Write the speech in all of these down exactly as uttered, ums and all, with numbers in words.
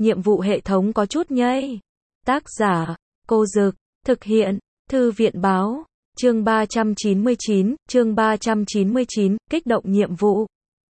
nhiệm vụ hệ thống có chút nhây. Tác giả, Cô Dực, thực hiện, Thư viện báo, chương ba trăm chín mươi chín, chương ba trăm chín mươi chín, kích động nhiệm vụ.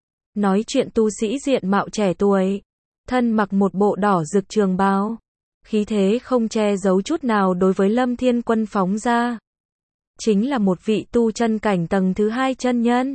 Nói chuyện tu sĩ diện mạo trẻ tuổi, thân mặc một bộ đỏ rực trường bào, khí thế không che giấu chút nào đối với Lâm Thiên Quân phóng ra. Chính là một vị tu chân cảnh tầng thứ hai chân nhân.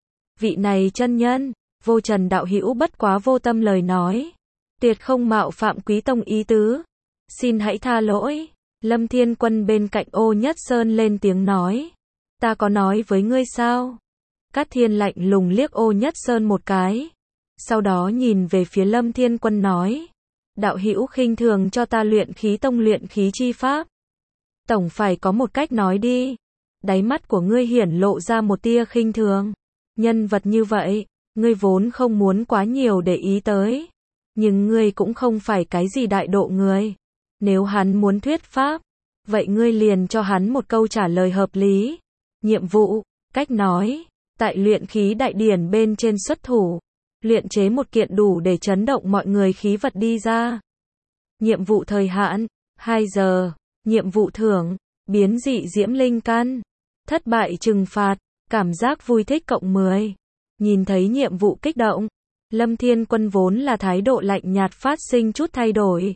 Vị này chân nhân, Vô Trần đạo hữu bất quá vô tâm lời nói, tuyệt không mạo phạm quý tông ý tứ, xin hãy tha lỗi. Lâm Thiên Quân bên cạnh Ô Nhất Sơn lên tiếng nói, ta có nói với ngươi sao? Cát Thiên lạnh lùng liếc Ô Nhất Sơn một cái, sau đó nhìn về phía Lâm Thiên Quân nói, đạo hữu khinh thường cho ta luyện khí tông luyện khí chi pháp, tổng phải có một cách nói đi. Đáy mắt của ngươi hiển lộ ra một tia khinh thường. Nhân vật như vậy, ngươi vốn không muốn quá nhiều để ý tới, nhưng ngươi cũng không phải cái gì đại độ người. Nếu hắn muốn thuyết pháp, vậy ngươi liền cho hắn một câu trả lời hợp lý. Nhiệm vụ, cách nói, tại luyện khí đại điển bên trên xuất thủ, luyện chế một kiện đủ để chấn động mọi người khí vật đi ra. Nhiệm vụ thời hạn, hai giờ. Nhiệm vụ thưởng, biến dị diễm linh căn. Thất bại trừng phạt, cảm giác vui thích cộng mười. Nhìn thấy nhiệm vụ kích động, Lâm Thiên Quân vốn là thái độ lạnh nhạt phát sinh chút thay đổi.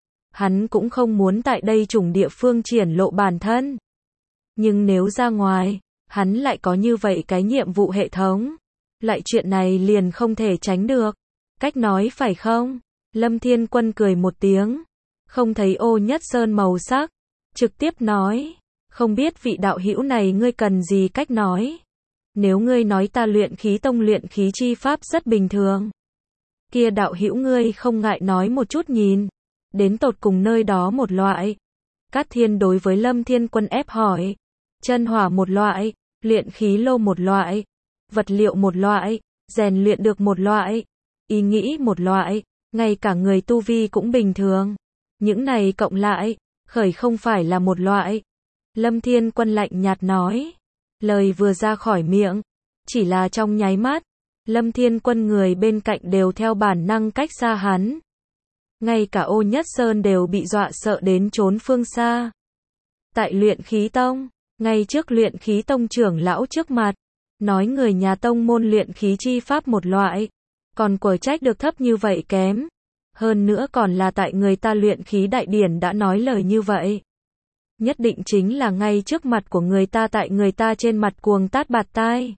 Hắn cũng không muốn tại đây chủng địa phương triển lộ bản thân. Nhưng nếu ra ngoài, hắn lại có như vậy cái nhiệm vụ hệ thống. Lại chuyện này liền không thể tránh được. Cách nói phải không? Lâm Thiên Quân cười một tiếng. Không thấy Ô Nhất Sơn màu sắc. Trực tiếp nói. Không biết vị đạo hữu này ngươi cần gì cách nói. Nếu ngươi nói ta luyện khí tông luyện khí chi pháp rất bình thường, kia đạo hữu ngươi không ngại nói một chút nhìn. Đến tột cùng nơi đó một loại. Cát Thiên đối với Lâm Thiên Quân ép hỏi. Chân hỏa một loại, luyện khí lô một loại, vật liệu một loại, rèn luyện được một loại, ý nghĩ một loại, ngay cả người tu vi cũng bình thường. Những này cộng lại, khởi không phải là một loại. Lâm Thiên Quân lạnh nhạt nói. Lời vừa ra khỏi miệng, chỉ là trong nháy mắt, Lâm Thiên Quân người bên cạnh đều theo bản năng cách xa hắn. Ngay cả Ô Nhất Sơn đều bị dọa sợ đến trốn phương xa. Tại luyện khí tông, ngay trước luyện khí tông trưởng lão trước mặt, nói người nhà tông môn luyện khí chi pháp một loại, còn quở trách được thấp như vậy kém. Hơn nữa còn là tại người ta luyện khí đại điển đã nói lời như vậy. Nhất định chính là ngay trước mặt của người ta tại người ta trên mặt cuồng tát bạt tai.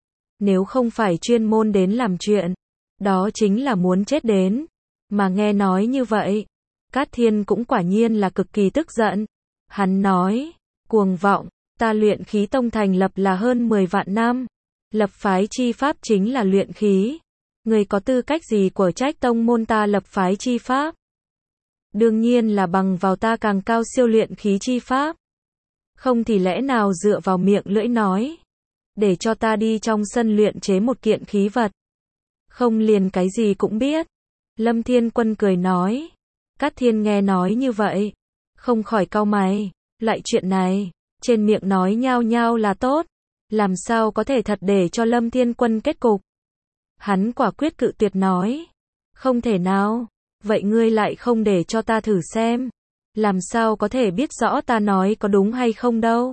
Nếu không phải chuyên môn đến làm chuyện, đó chính là muốn chết đến. Mà nghe nói như vậy, Cát Thiên cũng quả nhiên là cực kỳ tức giận. Hắn nói, cuồng vọng, ta luyện khí tông thành lập là hơn mười vạn năm. Lập phái chi pháp chính là luyện khí. Người có tư cách gì của trách tông môn ta lập phái chi pháp? Đương nhiên là bằng vào ta càng cao siêu luyện khí chi pháp. Không thì lẽ nào dựa vào miệng lưỡi nói. Để cho ta đi trong sân luyện chế một kiện khí vật. Không liền cái gì cũng biết. Lâm Thiên Quân cười nói. Cát Thiên nghe nói như vậy, không khỏi cau mày. Lại chuyện này, trên miệng nói nhao nhao là tốt. Làm sao có thể thật để cho Lâm Thiên Quân kết cục. Hắn quả quyết cự tuyệt nói. Không thể nào. Vậy ngươi lại không để cho ta thử xem. Làm sao có thể biết rõ ta nói có đúng hay không đâu.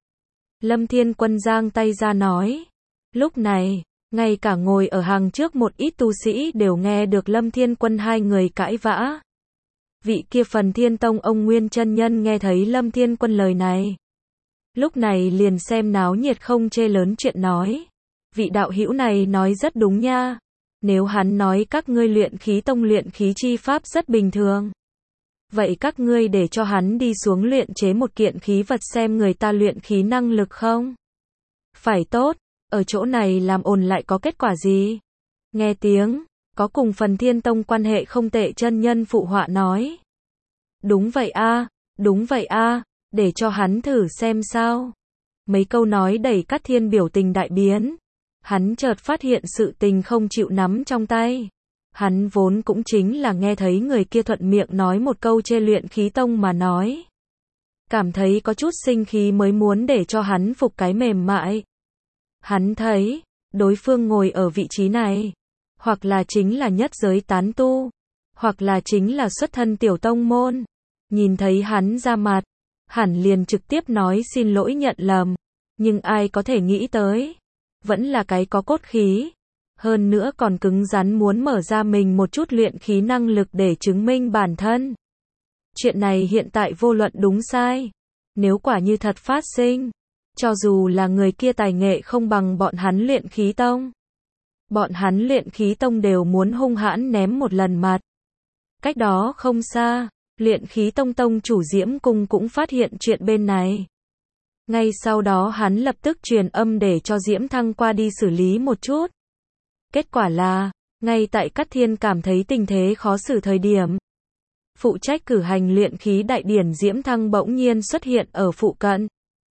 Lâm Thiên Quân giang tay ra nói. Lúc này, ngay cả ngồi ở hàng trước một ít tu sĩ đều nghe được Lâm Thiên Quân hai người cãi vã. Vị kia Phần Thiên Tông ông Nguyên chân nhân nghe thấy Lâm Thiên Quân lời này. Lúc này liền xem náo nhiệt không chê lớn chuyện nói. Vị đạo hữu này nói rất đúng nha. Nếu hắn nói các ngươi luyện khí tông luyện khí chi pháp rất bình thường, vậy các ngươi để cho hắn đi xuống luyện chế một kiện khí vật xem người ta luyện khí năng lực không? Phải tốt, ở chỗ này làm ồn lại có kết quả gì? Nghe tiếng, có cùng Phần Thiên Tông quan hệ không tệ chân nhân phụ họa nói. Đúng vậy a, đúng vậy a, để cho hắn thử xem sao. Mấy câu nói đẩy Cát Thiên biểu tình đại biến. Hắn chợt phát hiện sự tình không chịu nắm trong tay. Hắn vốn cũng chính là nghe thấy người kia thuận miệng nói một câu chê luyện khí tông mà nói. Cảm thấy có chút sinh khí mới muốn để cho hắn phục cái mềm mại. Hắn thấy, đối phương ngồi ở vị trí này, hoặc là chính là nhất giới tán tu, hoặc là chính là xuất thân tiểu tông môn. Nhìn thấy hắn ra mặt, hẳn liền trực tiếp nói xin lỗi nhận lầm, nhưng ai có thể nghĩ tới, vẫn là cái có cốt khí, hơn nữa còn cứng rắn muốn mở ra mình một chút luyện khí năng lực để chứng minh bản thân. Chuyện này hiện tại vô luận đúng sai, nếu quả như thật phát sinh, cho dù là người kia tài nghệ không bằng bọn hắn luyện khí tông, bọn hắn luyện khí tông đều muốn hung hãn ném một lần mặt. Cách đó không xa, luyện khí tông tông chủ Diễm Cung cũng phát hiện chuyện bên này. Ngay sau đó hắn lập tức truyền âm để cho Diễm Thăng qua đi xử lý một chút. Kết quả là, ngay tại Cát Thiên cảm thấy tình thế khó xử thời điểm, phụ trách cử hành luyện khí đại điển Diễm Thăng bỗng nhiên xuất hiện ở phụ cận.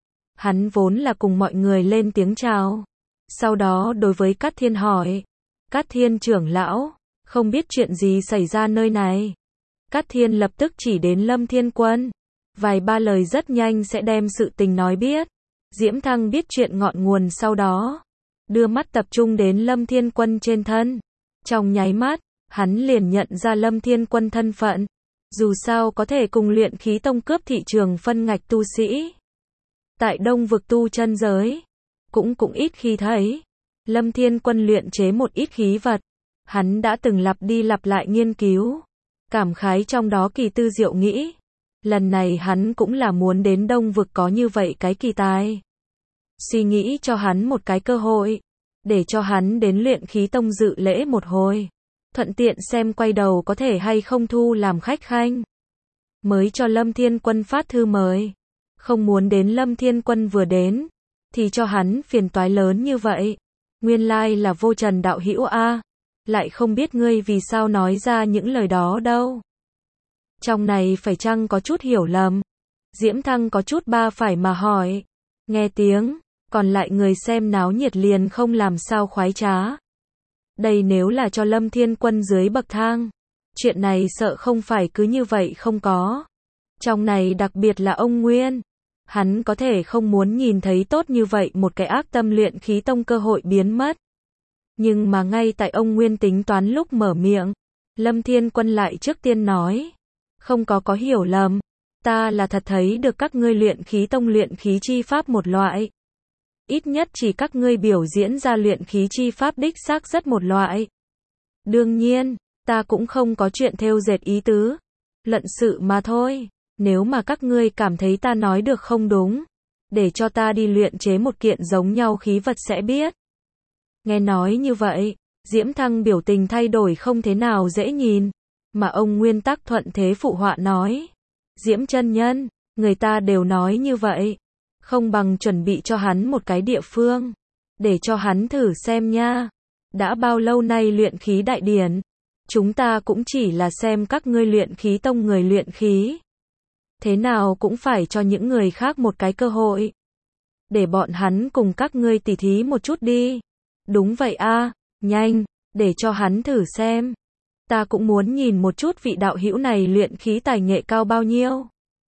Hắn vốn là cùng mọi người lên tiếng chào. Sau đó đối với Cát Thiên hỏi, Cát Thiên trưởng lão, không biết chuyện gì xảy ra nơi này. Cát Thiên lập tức chỉ đến Lâm Thiên Quân. Vài ba lời rất nhanh sẽ đem sự tình nói biết. Diễm Thăng biết chuyện ngọn nguồn sau đó, đưa mắt tập trung đến Lâm Thiên Quân trên thân. Trong nháy mắt, hắn liền nhận ra Lâm Thiên Quân thân phận. Dù sao có thể cùng luyện khí tông cướp thị trường phân ngạch tu sĩ. Tại Đông vực tu chân giới, cũng cũng ít khi thấy. Lâm Thiên Quân luyện chế một ít khí vật. Hắn đã từng lặp đi lặp lại nghiên cứu. Cảm khái trong đó kỳ tư diệu nghĩ. Lần này hắn cũng là muốn đến Đông vực có như vậy cái kỳ tài. Suy nghĩ cho hắn một cái cơ hội. Để cho hắn đến luyện khí tông dự lễ một hồi. Thuận tiện xem quay đầu có thể hay không thu làm khách khanh. Mới cho Lâm Thiên Quân phát thư mời. Không muốn đến Lâm Thiên Quân vừa đến, thì cho hắn phiền toái lớn như vậy. Nguyên lai là Vô Trần đạo hữu a, lại không biết ngươi vì sao nói ra những lời đó đâu. Trong này phải chăng có chút hiểu lầm? Diễm Thăng có chút ba phải mà hỏi. Nghe tiếng, còn lại người xem náo nhiệt liền không làm sao khoái trá. Đây nếu là cho Lâm Thiên Quân dưới bậc thang, chuyện này sợ không phải cứ như vậy không có. Trong này đặc biệt là ông Nguyên, hắn có thể không muốn nhìn thấy tốt như vậy một cái ác tâm luyện khí tông cơ hội biến mất. Nhưng mà ngay tại ông Nguyên tính toán lúc mở miệng, Lâm Thiên Quân lại trước tiên nói, không có có hiểu lầm, ta là thật thấy được các ngươi luyện khí tông luyện khí chi pháp một loại. Ít nhất chỉ các ngươi biểu diễn ra luyện khí chi pháp đích xác rất một loại. Đương nhiên, ta cũng không có chuyện thêu dệt ý tứ, luận sự mà thôi. Nếu mà các ngươi cảm thấy ta nói được không đúng, để cho ta đi luyện chế một kiện giống nhau khí vật sẽ biết. Nghe nói như vậy, Diễm Thăng biểu tình thay đổi không thế nào dễ nhìn, mà ông Nguyên Tắc thuận thế phụ họa nói. Diễm chân nhân, người ta đều nói như vậy, không bằng chuẩn bị cho hắn một cái địa phương, để cho hắn thử xem nha. Đã bao lâu nay luyện khí đại điển, chúng ta cũng chỉ là xem các ngươi luyện khí tông người luyện khí. Thế nào cũng phải cho những người khác một cái cơ hội. Để bọn hắn cùng các ngươi tỉ thí một chút đi. Đúng vậy a, nhanh, để cho hắn thử xem. Ta cũng muốn nhìn một chút vị đạo hữu này luyện khí tài nghệ cao bao nhiêu.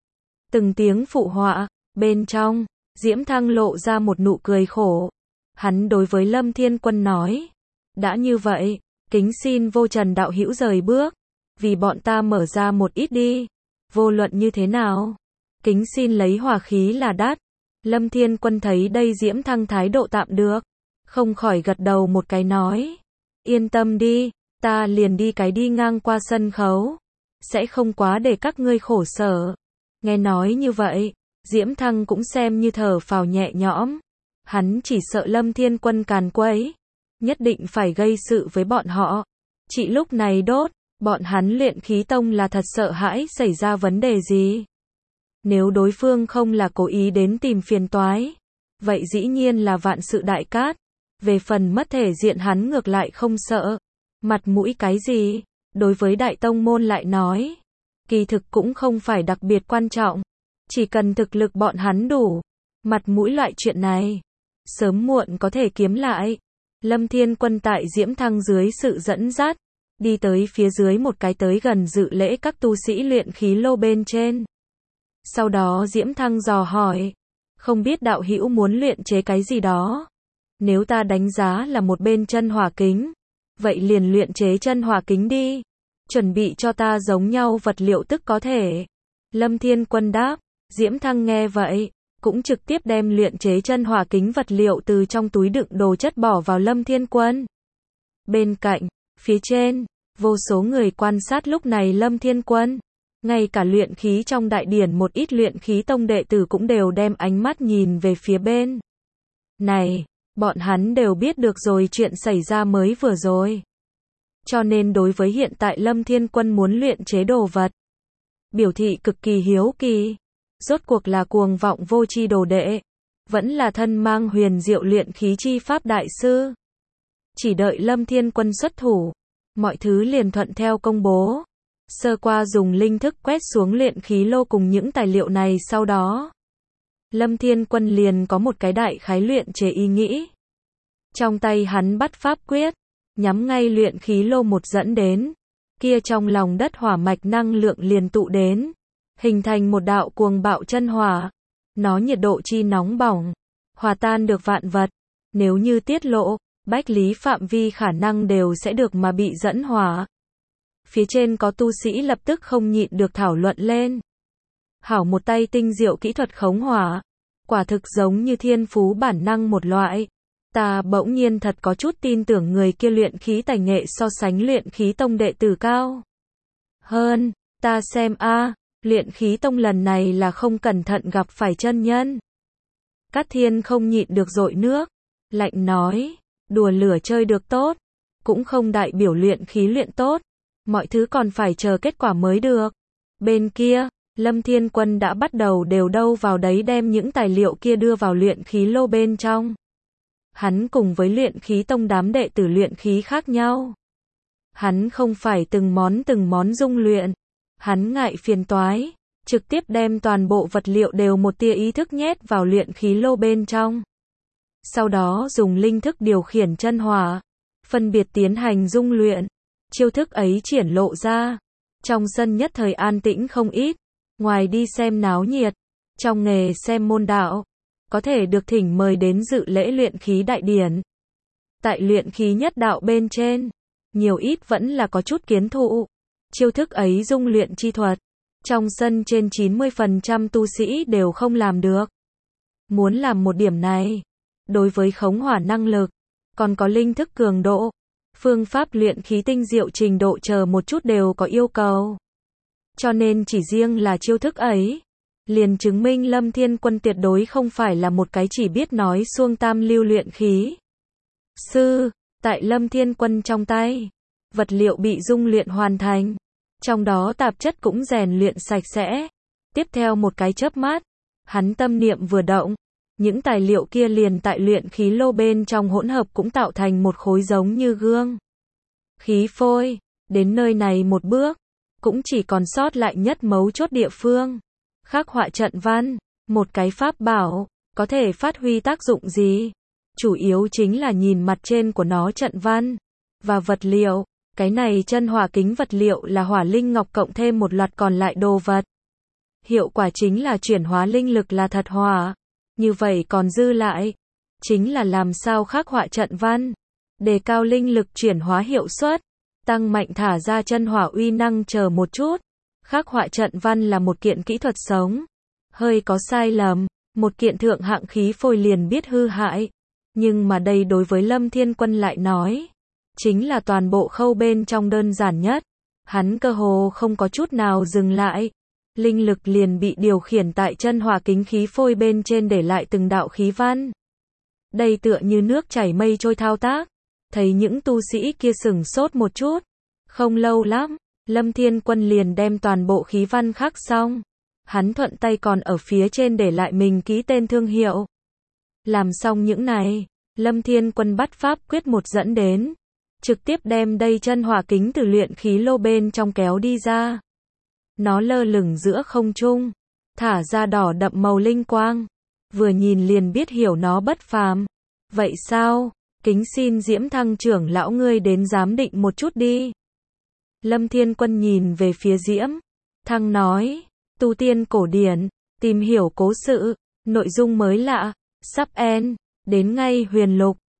Từng tiếng phụ họa, bên trong, Diễm Thăng lộ ra một nụ cười khổ. Hắn đối với Lâm Thiên Quân nói, đã như vậy, kính xin Vô Trần đạo hữu rời bước, vì bọn ta mở ra một ít đi. Vô luận như thế nào, kính xin lấy hỏa khí là đắt. Lâm Thiên Quân thấy đây Diễm Thăng thái độ tạm được, không khỏi gật đầu một cái nói, yên tâm đi, ta liền đi cái đi ngang qua sân khấu, sẽ không quá để các ngươi khổ sở. Nghe nói như vậy, Diễm Thăng cũng xem như thở phào nhẹ nhõm, hắn chỉ sợ Lâm Thiên Quân càn quấy, nhất định phải gây sự với bọn họ. Chỉ lúc này đốt, bọn hắn luyện khí tông là thật sợ hãi xảy ra vấn đề gì. Nếu đối phương không là cố ý đến tìm phiền toái, vậy dĩ nhiên là vạn sự đại cát. Về phần mất thể diện hắn ngược lại không sợ. Mặt mũi cái gì, đối với đại tông môn lại nói, kỳ thực cũng không phải đặc biệt quan trọng. Chỉ cần thực lực bọn hắn đủ, mặt mũi loại chuyện này, sớm muộn có thể kiếm lại. Lâm Thiên Quân tại Diễm Thăng dưới sự dẫn dắt, đi tới phía dưới một cái tới gần dự lễ các tu sĩ luyện khí lô bên trên. Sau đó Diễm Thăng dò hỏi, không biết đạo hữu muốn luyện chế cái gì đó. Nếu ta đánh giá là một bên chân hỏa kính, vậy liền luyện chế chân hỏa kính đi. chuẩn bị cho ta giống nhau vật liệu tức có thể. Lâm Thiên Quân đáp, Diễm Thăng nghe vậy, cũng trực tiếp đem luyện chế chân hỏa kính vật liệu từ trong túi đựng đồ chất bỏ vào Lâm Thiên Quân. Bên cạnh, phía trên, vô số người quan sát lúc này Lâm Thiên Quân. Ngay cả luyện khí trong đại điển một ít luyện khí tông đệ tử cũng đều đem ánh mắt nhìn về phía bên này, bọn hắn đều biết được rồi chuyện xảy ra mới vừa rồi. Cho nên đối với hiện tại Lâm Thiên Quân muốn luyện chế đồ vật, biểu thị cực kỳ hiếu kỳ. Rốt cuộc là cuồng vọng vô tri đồ đệ, vẫn là thân mang huyền diệu luyện khí chi pháp đại sư. Chỉ đợi Lâm Thiên Quân xuất thủ, mọi thứ liền thuận theo công bố. Sơ qua dùng linh thức quét xuống luyện khí lô cùng những tài liệu này, sau đó Lâm Thiên Quân liền có một cái đại khái luyện chế ý nghĩ. Trong tay hắn bắt pháp quyết, nhắm ngay luyện khí lô một dẫn đến, kia trong lòng đất hỏa mạch năng lượng liền tụ đến, hình thành một đạo cuồng bạo chân hỏa. Nó nhiệt độ chi nóng bỏng, hòa tan được vạn vật, nếu như tiết lộ, bách lý phạm vi khả năng đều sẽ được mà bị dẫn hỏa. Phía trên có tu sĩ lập tức không nhịn được thảo luận lên. Hảo một tay tinh diệu kỹ thuật khống hỏa, quả thực giống như thiên phú bản năng một loại. Ta bỗng nhiên thật có chút tin tưởng người kia luyện khí tài nghệ so sánh luyện khí tông đệ tử cao hơn. Ta xem a, luyện khí tông lần này là không cẩn thận gặp phải chân nhân. Cát Thiên không nhịn được dội nước, lạnh nói, đùa lửa chơi được tốt, cũng không đại biểu luyện khí luyện tốt, mọi thứ còn phải chờ kết quả mới được. Bên kia, Lâm Thiên Quân đã bắt đầu đều đâu vào đấy đem những tài liệu kia đưa vào luyện khí lô bên trong. Hắn cùng với luyện khí tông đám đệ tử luyện khí khác nhau. Hắn không phải từng món từng món dung luyện. Hắn ngại phiền toái, trực tiếp đem toàn bộ vật liệu đều một tia ý thức nhét vào luyện khí lô bên trong. Sau đó dùng linh thức điều khiển chân hỏa, phân biệt tiến hành dung luyện. Chiêu thức ấy triển lộ ra. Trong sân nhất thời an tĩnh không ít. Ngoài đi xem náo nhiệt, trong nghề xem môn đạo, có thể được thỉnh mời đến dự lễ luyện khí đại điển. Tại luyện khí nhất đạo bên trên, nhiều ít vẫn là có chút kiến thụ. Chiêu thức ấy dung luyện chi thuật, trong sân trên chín mươi phần trăm tu sĩ đều không làm được. Muốn làm một điểm này, đối với khống hỏa năng lực, còn có linh thức cường độ, phương pháp luyện khí tinh diệu trình độ chờ một chút đều có yêu cầu. Cho nên chỉ riêng là chiêu thức ấy, liền chứng minh Lâm Thiên Quân tuyệt đối không phải là một cái chỉ biết nói suông tam lưu luyện khí sư. Tại Lâm Thiên Quân trong tay, vật liệu bị dung luyện hoàn thành, trong đó tạp chất cũng rèn luyện sạch sẽ. Tiếp theo một cái chớp mắt, hắn tâm niệm vừa động, những tài liệu kia liền tại luyện khí lô bên trong hỗn hợp cũng tạo thành một khối giống như gương khí phôi. Đến nơi này một bước, cũng chỉ còn sót lại nhất mấu chốt địa phương. Khắc họa trận văn, một cái pháp bảo, có thể phát huy tác dụng gì? Chủ yếu chính là nhìn mặt trên của nó trận văn và vật liệu. Cái này chân hỏa kính vật liệu là hỏa linh ngọc cộng thêm một loạt còn lại đồ vật. Hiệu quả chính là chuyển hóa linh lực là thật hỏa. Như vậy còn dư lại, chính là làm sao khắc họa trận văn, đề cao linh lực chuyển hóa hiệu suất, tăng mạnh thả ra chân hỏa uy năng chờ một chút. Khắc họa trận văn là một kiện kỹ thuật sống. Hơi có sai lầm, một kiện thượng hạng khí phôi liền biết hư hại. Nhưng mà đây đối với Lâm Thiên Quân lại nói, chính là toàn bộ khâu bên trong đơn giản nhất. Hắn cơ hồ không có chút nào dừng lại. Linh lực liền bị điều khiển tại chân hỏa kính khí phôi bên trên để lại từng đạo khí văn. Đây tựa như nước chảy mây trôi thao tác. Thấy những tu sĩ kia sửng sốt một chút. Không lâu lắm, Lâm Thiên Quân liền đem toàn bộ khí văn khắc xong. Hắn thuận tay còn ở phía trên để lại mình ký tên thương hiệu. Làm xong những này, Lâm Thiên Quân bắt pháp quyết một dẫn đến, trực tiếp đem đây chân hỏa kính từ luyện khí lô bên trong kéo đi ra. Nó lơ lửng giữa không trung, thả ra đỏ đậm màu linh quang. Vừa nhìn liền biết hiểu nó bất phàm. Vậy sao? Kính xin Diễm Thăng trưởng lão ngươi đến giám định một chút đi. Lâm Thiên Quân nhìn về phía Diễm Thăng nói, tu tiên cổ điển, tìm hiểu cố sự, nội dung mới lạ, sắp end, đến ngay huyền lục.